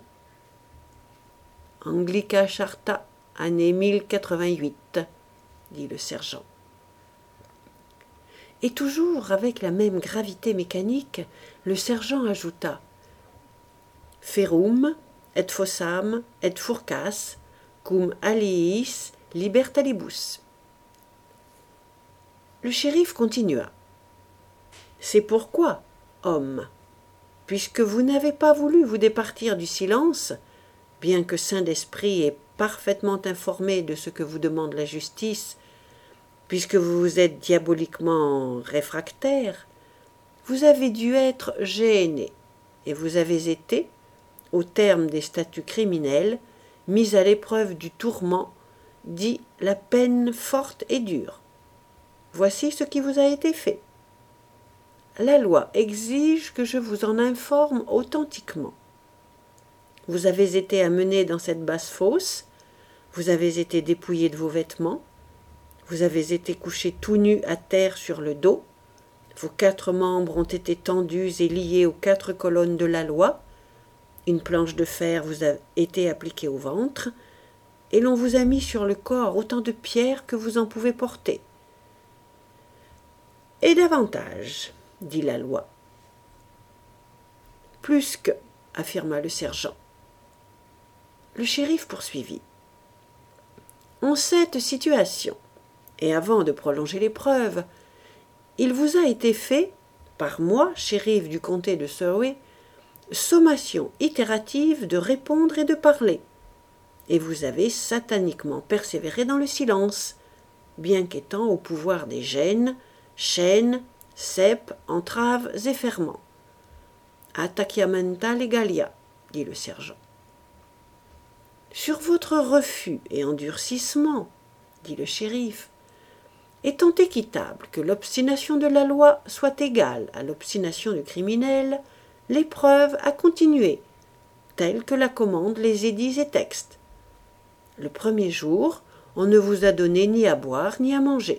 Anglica Charta, année 1088, dit le sergent. Et toujours avec la même gravité mécanique, le sergent ajouta « Ferum et fossam et furcas cum aliis libertalibus ». Le shérif continua « C'est pourquoi, homme, puisque vous n'avez pas voulu vous départir du silence, bien que saint d'esprit et parfaitement informé de ce que vous demande la justice, puisque vous vous êtes diaboliquement réfractaire, vous avez dû être gêné, et vous avez été, au terme des statuts criminels, mis à l'épreuve du tourment, dit la peine forte et dure. Voici ce qui vous a été fait. La loi exige que je vous en informe authentiquement. Vous avez été amené dans cette basse fosse, vous avez été dépouillé de vos vêtements, vous avez été couché tout nu à terre sur le dos, vos 4 membres ont été tendus et liés aux 4 colonnes de la loi, une planche de fer vous a été appliquée au ventre, et l'on vous a mis sur le corps autant de pierres que vous en pouvez porter. Et davantage, dit la loi. Plus que, affirma le sergent. Le shérif poursuivit. En cette situation, et avant de prolonger l'épreuve, il vous a été fait, par moi, shérif du comté de Surrey, sommation itérative de répondre et de parler, et vous avez sataniquement persévéré dans le silence, bien qu'étant au pouvoir des gènes, chaînes, ceps, entraves et ferments. Attachiamenta legalia, dit le sergent. Sur votre refus et endurcissement, dit le shérif, étant équitable que l'obstination de la loi soit égale à l'obstination du criminel, l'épreuve a continué, telle que la commandent les édits et textes. Le premier jour, on ne vous a donné ni à boire ni à manger.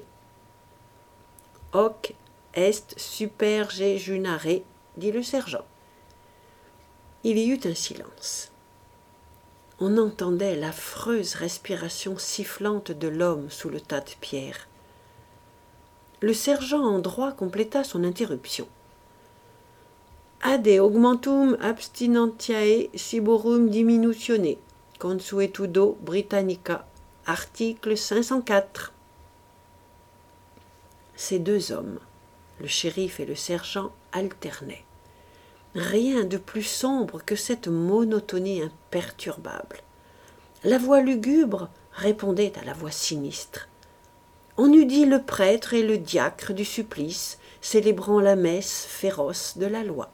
Hoc est superjejunare, dit le sergent. Il y eut un silence. On entendait l'affreuse respiration sifflante de l'homme sous le tas de pierres. Le sergent en droit compléta son interruption. Ade augmentum abstinentiae ciborum diminutione, consuetudo Britannica, article 504. Ces 2 hommes, le shérif et le sergent, alternaient. Rien de plus sombre que cette monotonie imperturbable. La voix lugubre répondait à la voix sinistre. On eût dit le prêtre et le diacre du supplice, célébrant la messe féroce de la loi.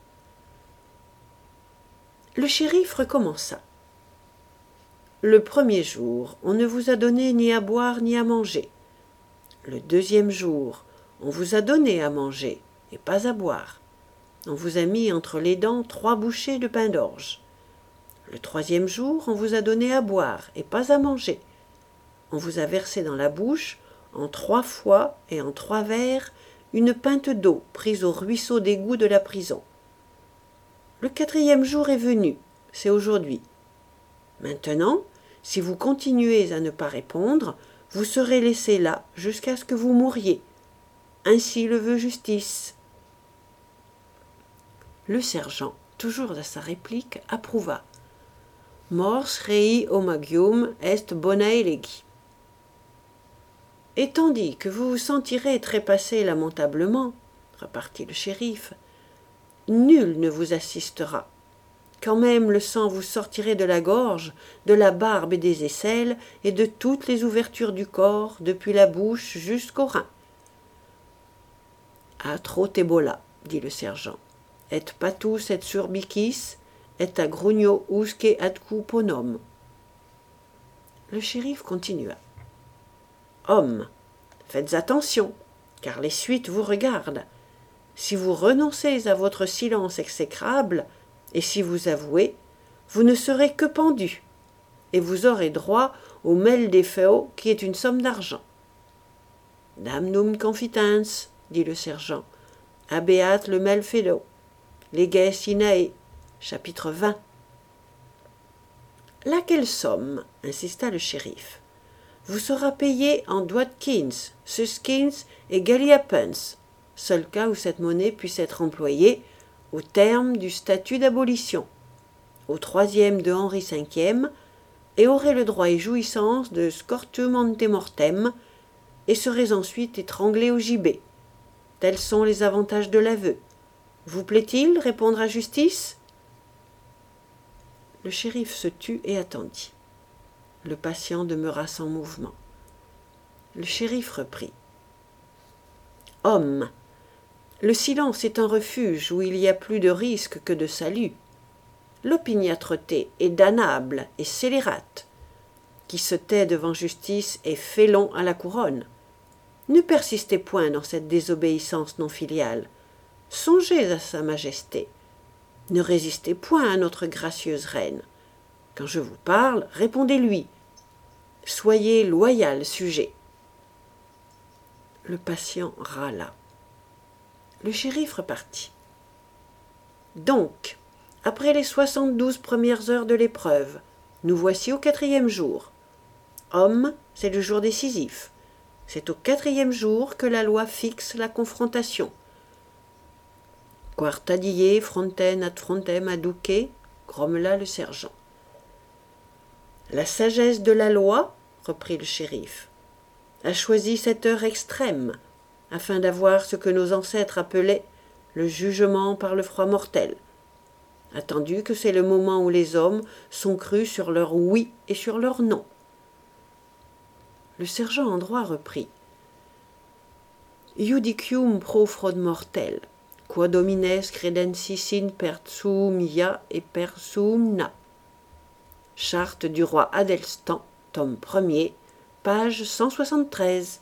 Le shérif recommença. Le premier jour, on ne vous a donné ni à boire ni à manger. Le deuxième jour, on vous a donné à manger et pas à boire. On vous a mis entre les dents 3 bouchées de pain d'orge. Le troisième jour, on vous a donné à boire et pas à manger. On vous a versé dans la bouche, en 3 fois et en 3 verres, une pinte d'eau prise au ruisseau d'égout de la prison. Le 4e jour est venu, c'est aujourd'hui. Maintenant, si vous continuez à ne pas répondre, vous serez laissé là jusqu'à ce que vous mouriez. Ainsi le veut justice. Le sergent, toujours à sa réplique, approuva. Mors rei homagium est bonae legi. Et tandis que vous vous sentirez trépasser lamentablement, repartit le shérif, nul ne vous assistera. Quand même le sang vous sortirait de la gorge, de la barbe et des aisselles, et de toutes les ouvertures du corps, depuis la bouche jusqu'aux reins. Atro tebola, dit le sergent. Et patus et surbicis, et agrugno usque adcu ponum. Le shérif continua. Homme, faites attention, car les suites vous regardent. Si vous renoncez à votre silence exécrable, et si vous avouez, vous ne serez que pendu, et vous aurez droit au mel des feo, qui est une somme d'argent. Damnum confitens, dit le sergent, habeat le mel feo, leges inae, chapitre 20. Laquelle somme, insista le shérif, vous sera payée en doigtkins, suskins et galliapens, seul cas où cette monnaie puisse être employée au terme du statut d'abolition, au 3e de Henri V, et aurez le droit et jouissance de scortum ante mortem, et serez ensuite étranglé au gibet. Tels sont les avantages de l'aveu. Vous plaît-il répondre à justice ? Le shérif se tut et attendit. Le patient demeura sans mouvement. Le shérif reprit. « Homme, le silence est un refuge où il y a plus de risque que de salut. L'opiniâtreté est damnable et scélérate. Qui se tait devant justice est félon à la couronne. Ne persistez point dans cette désobéissance non filiale. Songez à sa majesté. Ne résistez point à notre gracieuse reine. Quand je vous parle, répondez-lui. Soyez loyal sujet. » Le patient râla. Le shérif repartit. « Donc, après les 72 premières heures de l'épreuve, nous voici au 4e jour. Homme, c'est le jour décisif. C'est au 4e jour que la loi fixe la confrontation. Quarta die frontem ad frontem adduce, grommela le sergent. La sagesse de la loi, reprit le shérif, a choisi cette heure extrême, afin d'avoir ce que nos ancêtres appelaient le jugement par le froid mortel, attendu que c'est le moment où les hommes sont crus sur leur oui et sur leur non. Le sergent en droit reprit. Judicium pro fraude mortel, quod homines credensis in persum ia et persum na. Charte du roi Adelstan, tome 1er, page 173.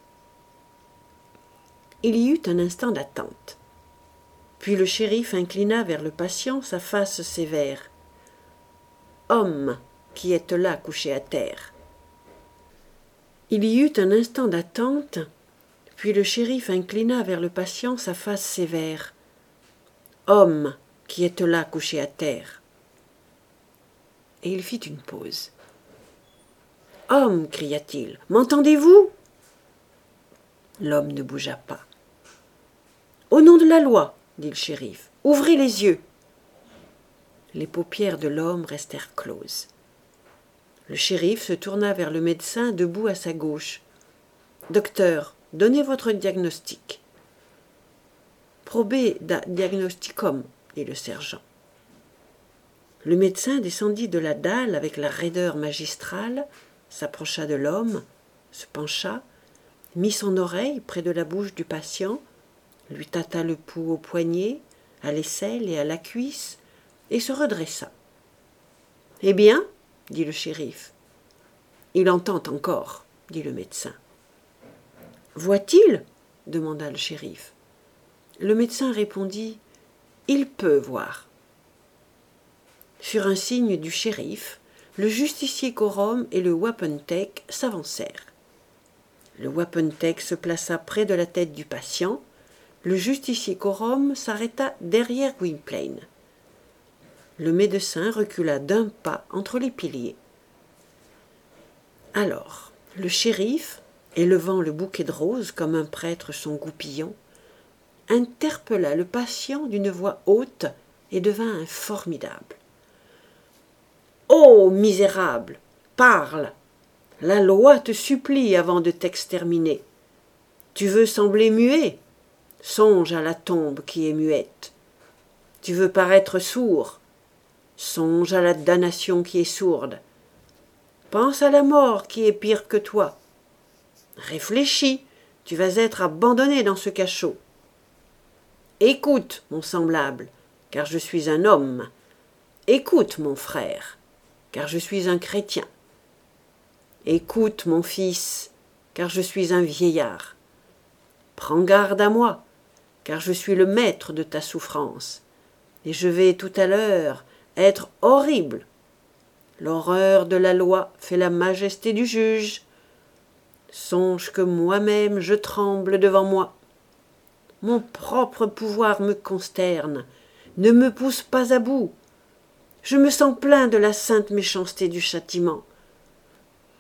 Il y eut un instant d'attente. Puis le shérif inclina vers le patient sa face sévère. « Homme, qui êtes là couché à terre. » Il y eut un instant d'attente, puis le shérif inclina vers le patient sa face sévère. « Homme, qui êtes là couché à terre. » Et il fit une pause. « Homme, cria-t-il, m'entendez-vous » L'homme ne bougea pas. « Au nom de la loi, dit le shérif, ouvrez les yeux. » Les paupières de l'homme restèrent closes. Le shérif se tourna vers le médecin debout à sa gauche. « Docteur, donnez votre diagnostic. »« Probe da diagnosticum, dit le sergent. Le médecin descendit de la dalle avec la raideur magistrale, s'approcha de l'homme, se pencha, mit son oreille près de la bouche du patient, lui tâta le pouls au poignet, à l'aisselle et à la cuisse, et se redressa. « Eh bien ?» dit le shérif. « Il entend encore, » dit le médecin. « Voit-il » demanda le shérif. Le médecin répondit « Il peut voir. » Sur un signe du shérif, le justicier quorum et le wapentake s'avancèrent. Le wapentake se plaça près de la tête du patient. Le justicier quorum s'arrêta derrière Gwynplaine. Le médecin recula d'un pas entre les piliers. Alors, le shérif, élevant le bouquet de roses comme un prêtre son goupillon, interpella le patient d'une voix haute et devint formidable. « Ô misérable, parle! La loi te supplie avant de t'exterminer. Tu veux sembler muet? Songe à la tombe qui est muette. Tu veux paraître sourd? Songe à la damnation qui est sourde. Pense à la mort qui est pire que toi. Réfléchis, tu vas être abandonné dans ce cachot. Écoute, mon semblable, car je suis un homme. Écoute, mon frère, car je suis un chrétien. Écoute, mon fils, car je suis un vieillard. Prends garde à moi, car je suis le maître de ta souffrance, et je vais tout à l'heure être horrible. L'horreur de la loi fait la majesté du juge. Songe que moi-même je tremble devant moi. Mon propre pouvoir me consterne, ne me pousse pas à bout. Je me sens plein de la sainte méchanceté du châtiment.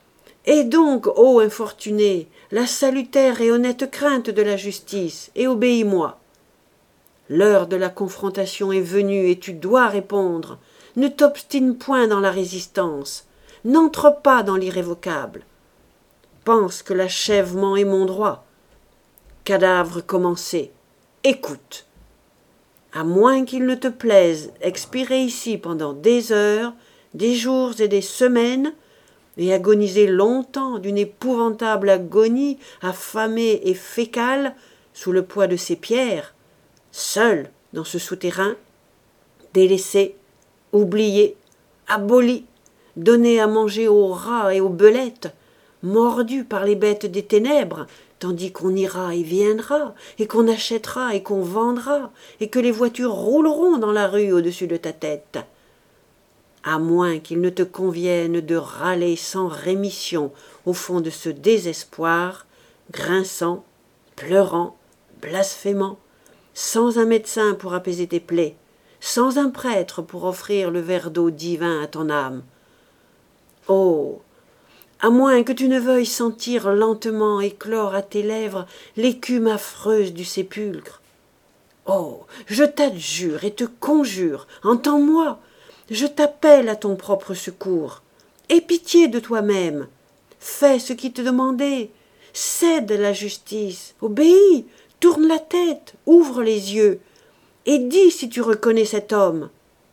Et donc, ô infortuné, la salutaire et honnête crainte de la justice, et obéis-moi. L'heure de la confrontation est venue et tu dois répondre. Ne t'obstine point dans la résistance. N'entre pas dans l'irrévocable. Pense que l'achèvement est mon droit. Cadavre commencé, écoute. À moins qu'il ne te plaise expirer ici pendant des heures, des jours et des semaines, et agoniser longtemps d'une épouvantable agonie affamée et fécale sous le poids de ces pierres, seul dans ce souterrain, délaissé, oublié, aboli, donné à manger aux rats et aux belettes, mordu par les bêtes des ténèbres, tandis qu'on ira et viendra, et qu'on achètera et qu'on vendra, et que les voitures rouleront dans la rue au-dessus de ta tête. À moins qu'il ne te convienne de râler sans rémission au fond de ce désespoir, grinçant, pleurant, blasphémant, sans un médecin pour apaiser tes plaies, sans un prêtre pour offrir le verre d'eau divin à ton âme. Oh, à moins que tu ne veuilles sentir lentement éclore à tes lèvres l'écume affreuse du sépulcre. Oh, je t'adjure et te conjure, entends-moi, je t'appelle à ton propre secours. Aie pitié de toi-même. Fais ce qui t'est demandé. Cède la justice. Obéis. Tourne la tête. Ouvre les yeux. Et dis si tu reconnais cet homme.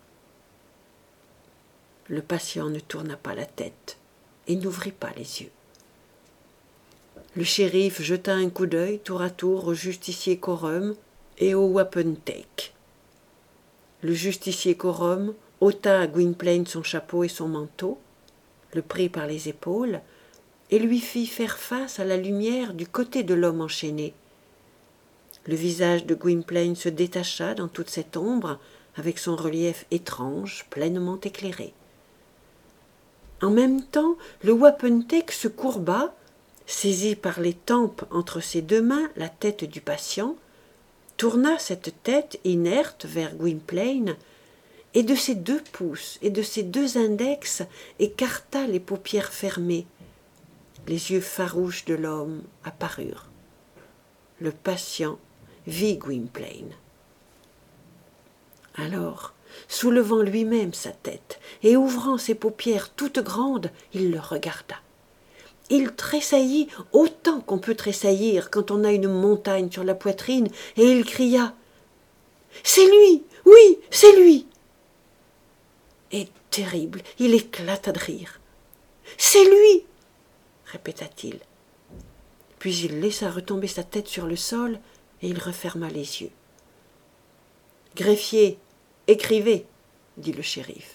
Le patient ne tourna pas la tête et n'ouvrit pas les yeux. Le shérif jeta un coup d'œil tour à tour au justicier quorum et au wapentake. Le justicier quorum ôta à Gwynplaine son chapeau et son manteau, le prit par les épaules et lui fit faire face à la lumière du côté de l'homme enchaîné. Le visage de Gwynplaine se détacha dans toute cette ombre avec son relief étrange, pleinement éclairé. En même temps, le wapentake se courba, saisit par les tempes entre ses deux mains la tête du patient, tourna cette tête inerte vers Gwynplaine, et de ses 2 pouces et de ses 2 index écarta les paupières fermées. Les yeux farouches de l'homme apparurent. Le patient vit Gwynplaine. Alors, soulevant lui-même sa tête et ouvrant ses paupières toutes grandes, il le regarda. Il tressaillit autant qu'on peut tressaillir quand on a une montagne sur la poitrine, et il cria « C'est lui! Oui, c'est lui !» Et terrible, il éclata de rire. « C'est lui !» répéta-t-il. Puis il laissa retomber sa tête sur le sol et il referma les yeux. « Greffier, écrivez !» dit le shérif.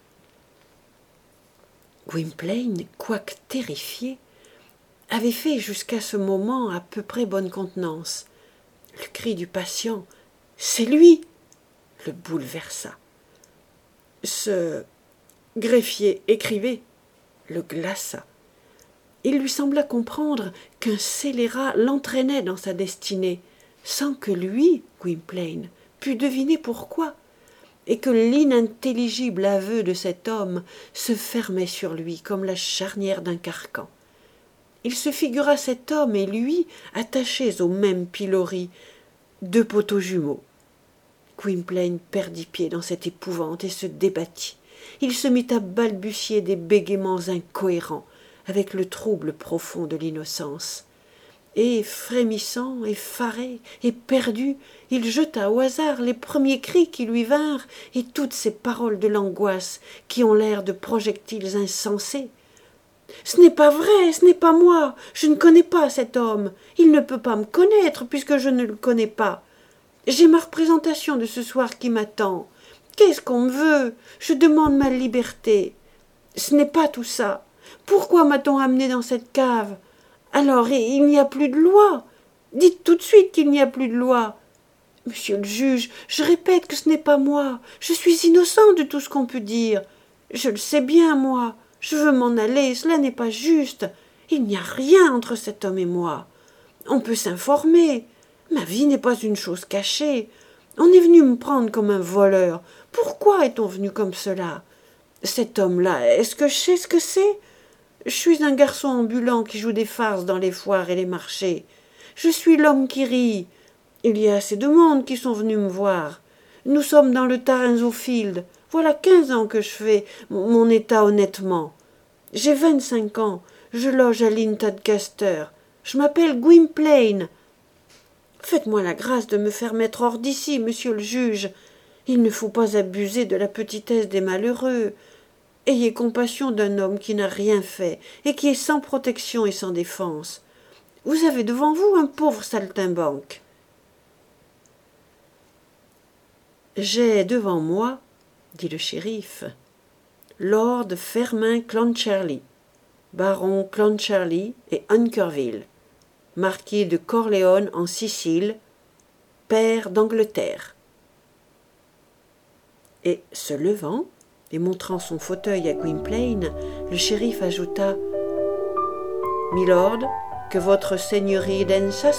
Gwynplaine, quoique terrifié, avait fait jusqu'à ce moment à peu près bonne contenance. Le cri du patient « C'est lui !» le bouleversa. Ce greffier écrivait le glaça. Il lui sembla comprendre qu'un scélérat l'entraînait dans sa destinée, sans que lui, Gwynplaine, pût deviner pourquoi, et que l'inintelligible aveu de cet homme se fermait sur lui comme la charnière d'un carcan. Il se figura cet homme et lui attachés au même pilori, 2 poteaux jumeaux. Gwynplaine perdit pied dans cette épouvante et se débattit. Il se mit à balbutier des bégaiements incohérents avec le trouble profond de l'innocence. Et, frémissant, effaré, perdu, il jeta au hasard les premiers cris qui lui vinrent et toutes ces paroles de l'angoisse qui ont l'air de projectiles insensés. « Ce n'est pas vrai, ce n'est pas moi, je ne connais pas cet homme, il ne peut pas me connaître puisque je ne le connais pas. J'ai ma représentation de ce soir qui m'attend. Qu'est-ce qu'on me veut? Je demande ma liberté. Ce n'est pas tout ça. Pourquoi m'a-t-on amené dans cette cave? Alors, il n'y a plus de loi. Dites tout de suite qu'il n'y a plus de loi. Monsieur le juge, je répète que ce n'est pas moi. Je suis innocent de tout ce qu'on peut dire. Je le sais bien, moi. Je veux m'en aller, cela n'est pas juste. Il n'y a rien entre cet homme et moi. On peut s'informer. Ma vie n'est pas une chose cachée. On est venu me prendre comme un voleur. Pourquoi est-on venu comme cela? Cet homme-là, est-ce que je sais ce que c'est? Je suis un garçon ambulant qui joue des farces dans les foires et les marchés. Je suis l'homme qui rit. Il y a assez de monde qui sont venus me voir. Nous sommes dans le Tarrenzo Field. Voilà 15 ans que je fais mon état honnêtement. J'ai 25 ans. Je loge à Lintoncaster. Je m'appelle Gwynplaine. Faites-moi la grâce de me faire mettre hors d'ici, monsieur le juge. Il ne faut pas abuser de la petitesse des malheureux. Ayez compassion d'un homme qui n'a rien fait et qui est sans protection et sans défense. Vous avez devant vous un pauvre saltimbanque. J'ai devant moi, dit le shérif, Lord Fermain Clancharlie, baron Clancharlie et Hunkerville, marquis de Corleone en Sicile, père d'Angleterre. Et, se levant et montrant son fauteuil à Gwynplaine, le shérif ajouta « Milord, que votre seigneurie daigne s'asseoir. »